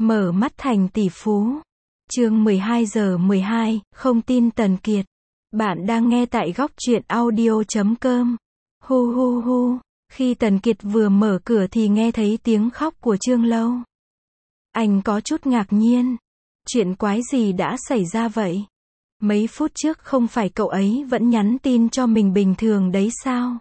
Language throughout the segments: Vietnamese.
Mở mắt thành tỷ phú. Chương 12:12, không tin Tần Kiệt. Bạn đang nghe tại góc truyện audio.com. Hu hu hu, khi Tần Kiệt vừa mở cửa thì nghe thấy tiếng khóc của Trương Lâu. Anh có chút ngạc nhiên. Chuyện quái gì đã xảy ra vậy? Mấy phút trước không phải cậu ấy vẫn nhắn tin cho mình bình thường đấy sao?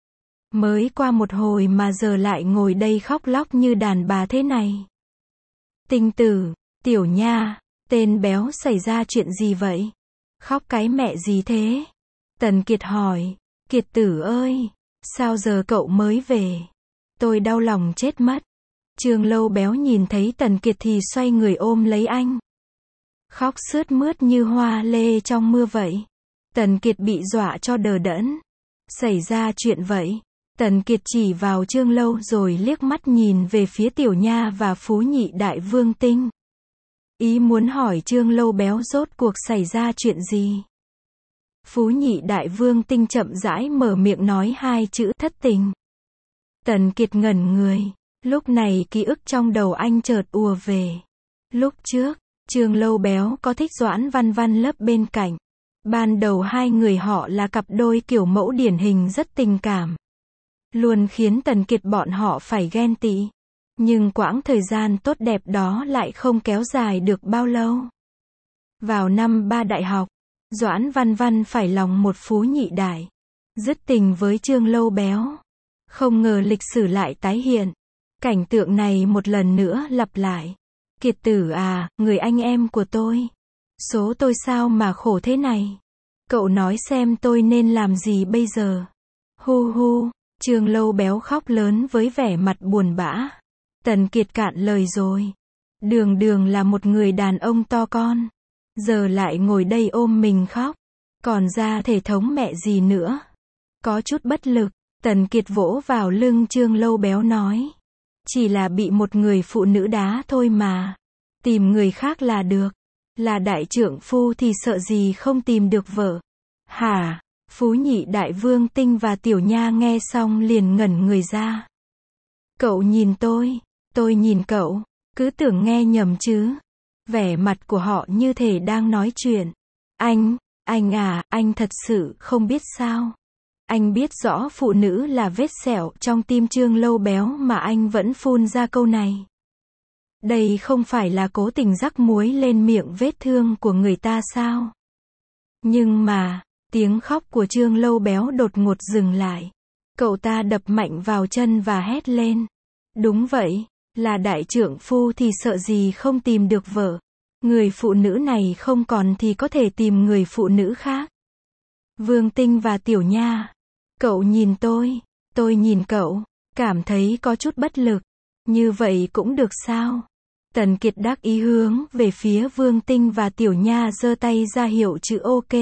Mới qua một hồi mà giờ lại ngồi đây khóc lóc như đàn bà thế này. Tinh Tử, Tiểu Nha, tên béo xảy ra chuyện gì vậy? Khóc cái mẹ gì thế? Tần Kiệt hỏi. Kiệt tử ơi, sao giờ cậu mới về? Tôi đau lòng chết mất. Trương Lâu béo nhìn thấy Tần Kiệt thì xoay người ôm lấy anh. Khóc sướt mướt như hoa lê trong mưa vậy. Tần Kiệt bị dọa cho đờ đẫn. Xảy ra chuyện vậy. Tần Kiệt chỉ vào Trương Lâu rồi liếc mắt nhìn về phía Tiểu Nha và Phú Nhị Đại Vương Tinh. Ý muốn hỏi Trương Lâu béo rốt cuộc xảy ra chuyện gì. Phú Nhị Đại Vương Tinh chậm rãi mở miệng nói hai chữ thất tình. Tần Kiệt ngẩn người. Lúc này ký ức trong đầu anh chợt ùa về. Lúc trước, Trương Lâu béo có thích Doãn Văn Văn lớp bên cạnh. Ban đầu hai người họ là cặp đôi kiểu mẫu điển hình rất tình cảm. Luôn khiến Tần Kiệt bọn họ phải ghen tị. Nhưng quãng thời gian tốt đẹp đó lại không kéo dài được bao lâu. Vào năm 3 đại học, Doãn Văn Văn phải lòng một Phú Nhị Đại. Dứt tình với Trương Lâu béo. Không ngờ lịch sử lại tái hiện. Cảnh tượng này một lần nữa lặp lại. Kiệt tử à, người anh em của tôi. Số tôi sao mà khổ thế này? Cậu nói xem tôi nên làm gì bây giờ? Hu hu, Trương Lâu béo khóc lớn với vẻ mặt buồn bã. Tần Kiệt cạn lời rồi. Đường đường là một người đàn ông to con. Giờ lại ngồi đây ôm mình khóc. Còn ra thể thống mẹ gì nữa. Có chút bất lực, Tần Kiệt vỗ vào lưng Trương Lâu béo nói. Chỉ là bị một người phụ nữ đá thôi mà. Tìm người khác là được. Là đại trượng phu thì sợ gì không tìm được vợ. Hả? Phú Nhị Đại Vương Tinh và Tiểu Nha nghe xong liền ngẩn người ra. Cậu nhìn tôi nhìn cậu, cứ tưởng nghe nhầm chứ. Vẻ mặt của họ như thể đang nói chuyện. Anh à, anh thật sự không biết sao. Anh biết rõ phụ nữ là vết sẹo trong tim Trương Lâu béo mà anh vẫn phun ra câu này. Đây không phải là cố tình rắc muối lên miệng vết thương của người ta sao? Nhưng mà, tiếng khóc của Trương Lâu béo đột ngột dừng lại. Cậu ta đập mạnh vào chân và hét lên. Đúng vậy, là đại trượng phu thì sợ gì không tìm được vợ. Người phụ nữ này không còn thì có thể tìm người phụ nữ khác. Vương Tinh và Tiểu Nha. Cậu nhìn tôi nhìn cậu, cảm thấy có chút bất lực. Như vậy cũng được sao? Tần Kiệt đắc ý hướng về phía Vương Tinh và Tiểu Nha giơ tay ra hiệu chữ OK.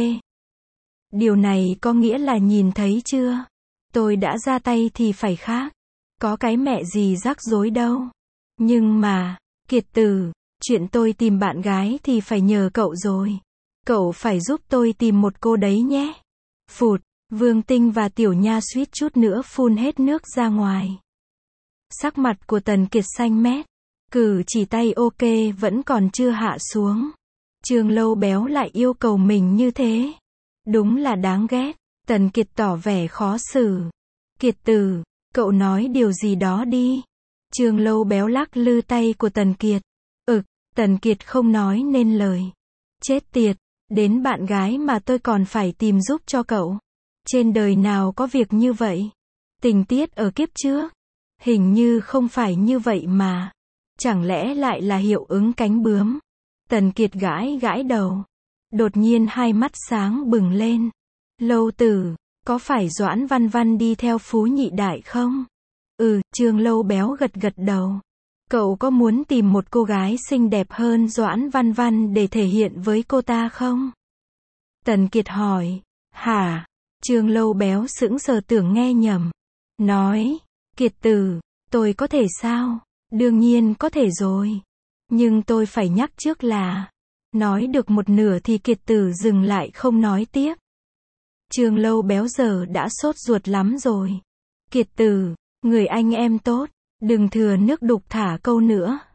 Điều này có nghĩa là nhìn thấy chưa? Tôi đã ra tay thì phải khác. Có cái mẹ gì rắc rối đâu. Nhưng mà, Kiệt tử, chuyện tôi tìm bạn gái thì phải nhờ cậu rồi. Cậu phải giúp tôi tìm một cô đấy nhé. Phụt, Vương Tinh và Tiểu Nha suýt chút nữa phun hết nước ra ngoài. Sắc mặt của Tần Kiệt xanh mét. Cử chỉ tay OK vẫn còn chưa hạ xuống. Trương Lâu béo lại yêu cầu mình như thế. Đúng là đáng ghét. Tần Kiệt tỏ vẻ khó xử. Kiệt tử, cậu nói điều gì đó đi. Trương Lâu béo lắc lư tay của Tần Kiệt. Tần Kiệt không nói nên lời. Chết tiệt, đến bạn gái mà tôi còn phải tìm giúp cho cậu. Trên đời nào có việc như vậy? Tình tiết ở kiếp trước. Hình như không phải như vậy mà. Chẳng lẽ lại là hiệu ứng cánh bướm? Tần Kiệt gãi gãi đầu. Đột nhiên hai mắt sáng bừng lên. Lâu tử, có phải Doãn Văn Văn đi theo Phú Nhị Đại không? Trương Lâu béo gật gật đầu. Cậu có muốn tìm một cô gái xinh đẹp hơn Doãn Văn Văn để thể hiện với cô ta không? Tần Kiệt hỏi. Hả? Trương Lâu béo sững sờ tưởng nghe nhầm. Nói. Kiệt tử, tôi có thể sao? Đương nhiên có thể rồi. Nhưng tôi phải nhắc trước là. Nói được một nửa thì Kiệt tử dừng lại không nói tiếp. Trương Lâu béo giờ đã sốt ruột lắm rồi. Kiệt tử, người anh em tốt. Đừng thừa nước đục thả câu nữa.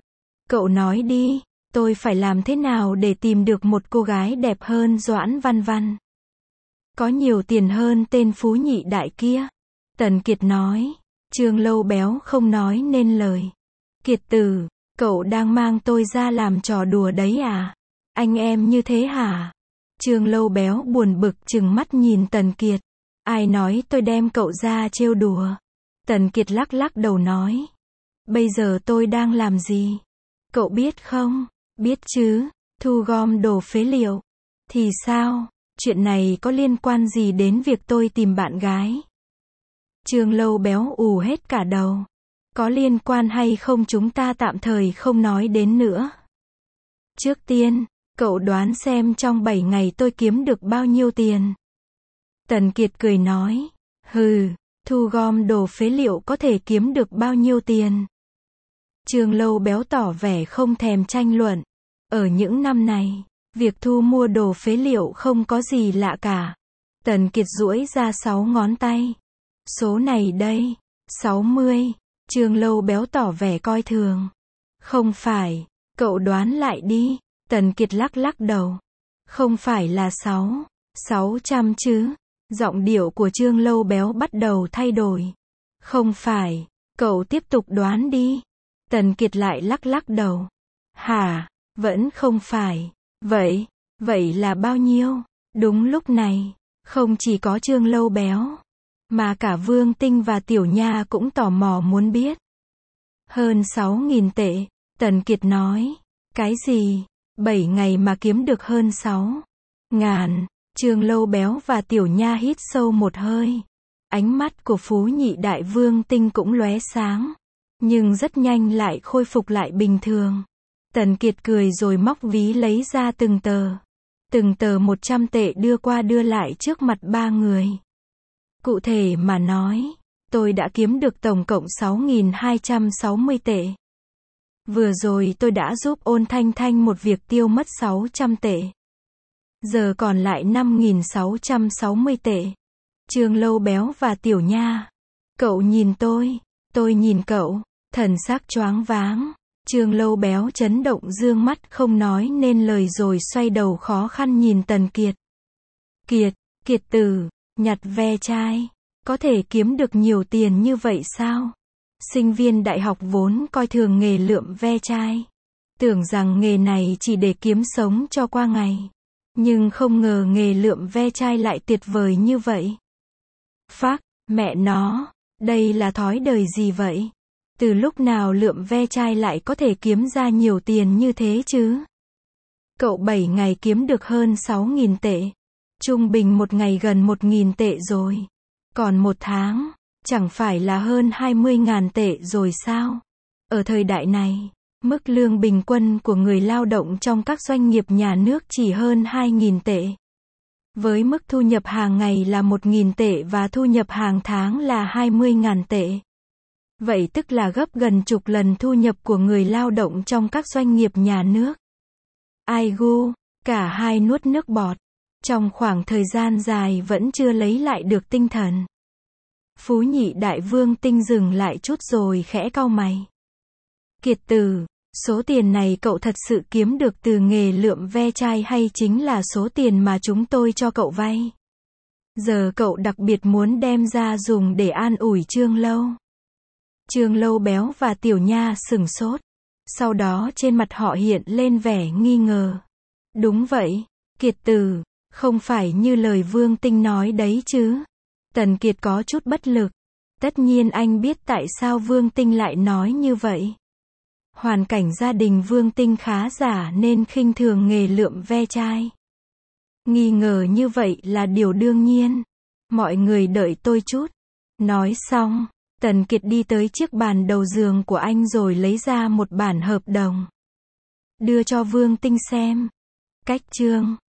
Cậu nói đi, tôi phải làm thế nào để tìm được một cô gái đẹp hơn Doãn Văn Văn? Có nhiều tiền hơn tên Phú Nhị Đại kia. Tần Kiệt nói. Trương Lâu Béo không nói nên lời. Kiệt Tử, cậu đang mang tôi ra làm trò đùa đấy à? Anh em như thế hả? Trương Lâu Béo buồn bực trừng mắt nhìn Tần Kiệt. Ai nói tôi đem cậu ra trêu đùa? Tần Kiệt lắc lắc đầu nói. Bây giờ tôi đang làm gì? Cậu biết không? Biết chứ, thu gom đồ phế liệu. Thì sao? Chuyện này có liên quan gì đến việc tôi tìm bạn gái? Trương Lâu Béo ù hết cả đầu. Có liên quan hay không chúng ta tạm thời không nói đến nữa. Trước tiên, cậu đoán xem trong 7 ngày tôi kiếm được bao nhiêu tiền? Tần Kiệt cười nói. Hừ, thu gom đồ phế liệu có thể kiếm được bao nhiêu tiền? Trương Lâu Béo tỏ vẻ không thèm tranh luận. Ở những năm này, việc thu mua đồ phế liệu không có gì lạ cả. Tần Kiệt duỗi ra 6 ngón tay. Số này đây, 60. Trương Lâu Béo tỏ vẻ coi thường. Không phải, cậu đoán lại đi. Tần Kiệt lắc lắc đầu. Không phải là 600 chứ? Giọng điệu của Trương Lâu Béo bắt đầu thay đổi. Không phải, cậu tiếp tục đoán đi. Tần Kiệt lại lắc lắc đầu. Hả, vẫn không phải. Vậy là bao nhiêu? Đúng lúc này, không chỉ có Trương Lâu Béo, mà cả Vương Tinh và Tiểu Nha cũng tò mò muốn biết. Hơn 6.000 tệ, Tần Kiệt nói. Cái gì? 7 ngày mà kiếm được hơn 6.000. Trương Lâu Béo và Tiểu Nha hít sâu một hơi. Ánh mắt của Phú Nhị Đại Vương Tinh cũng lóe sáng, nhưng rất nhanh lại khôi phục lại bình thường. Tần Kiệt cười rồi móc ví lấy ra từng tờ 100 tệ đưa qua đưa lại trước mặt ba người. Cụ thể mà nói, tôi đã kiếm được tổng cộng 6.260 tệ. Vừa rồi tôi đã giúp Ôn Thanh Thanh một việc tiêu mất 600 tệ. Giờ còn lại 5.660 tệ. Trương Lâu Béo và Tiểu Nha. Cậu nhìn tôi nhìn cậu, thần sắc choáng váng. Trương Lâu Béo chấn động dương mắt không nói nên lời rồi xoay đầu khó khăn nhìn Tần Kiệt. Kiệt Tử, nhặt ve chai, có thể kiếm được nhiều tiền như vậy sao? Sinh viên đại học vốn coi thường nghề lượm ve chai. Tưởng rằng nghề này chỉ để kiếm sống cho qua ngày. Nhưng không ngờ nghề lượm ve chai lại tuyệt vời như vậy. Phác, mẹ nó, đây là thói đời gì vậy? Từ lúc nào lượm ve chai lại có thể kiếm ra nhiều tiền như thế chứ? Cậu 7 ngày kiếm được hơn 6.000 tệ. Trung bình một ngày gần 1.000 tệ rồi. Còn một tháng, chẳng phải là hơn 20.000 tệ rồi sao? Ở thời đại này, mức lương bình quân của người lao động trong các doanh nghiệp nhà nước chỉ hơn 2.000 tệ. Với mức thu nhập hàng ngày là 1.000 tệ và thu nhập hàng tháng là 20.000 tệ. Vậy tức là gấp gần chục lần thu nhập của người lao động trong các doanh nghiệp nhà nước. Ai gu, cả hai nuốt nước bọt. Trong khoảng thời gian dài vẫn chưa lấy lại được tinh thần. Phú Nhị Đại Vương Tinh dừng lại chút rồi khẽ cau mày. Kiệt Tử, số tiền này cậu thật sự kiếm được từ nghề lượm ve chai hay chính là số tiền mà chúng tôi cho cậu vay? Giờ cậu đặc biệt muốn đem ra dùng để an ủi Trương Lâu Béo và Tiểu Nha sửng sốt. Sau đó trên mặt họ hiện lên vẻ nghi ngờ. Đúng vậy, Kiệt Tử, không phải như lời Vương Tinh nói đấy chứ? Tần Kiệt có chút bất lực. Tất nhiên anh biết tại sao Vương Tinh lại nói như vậy. Hoàn cảnh gia đình Vương Tinh khá giả nên khinh thường nghề lượm ve chai. Nghi ngờ như vậy là điều đương nhiên. Mọi người đợi tôi chút. Nói xong, Tần Kiệt đi tới chiếc bàn đầu giường của anh rồi lấy ra một bản hợp đồng. Đưa cho Vương Tinh xem. Cách chương